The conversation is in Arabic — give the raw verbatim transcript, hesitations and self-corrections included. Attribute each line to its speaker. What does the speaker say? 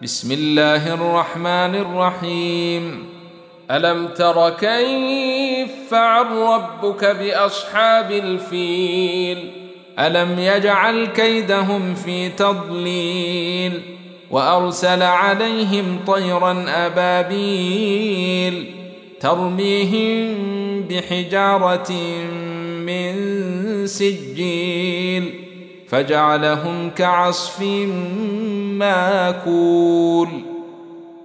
Speaker 1: بسم الله الرحمن الرحيم. ألم تر كيف فعل ربك بأصحاب الفيل ألم يجعل كيدهم في تضليل وأرسل عليهم طيرا أبابيل ترميهم بحجارة من سجيل فجعلهم كعصف ماكول.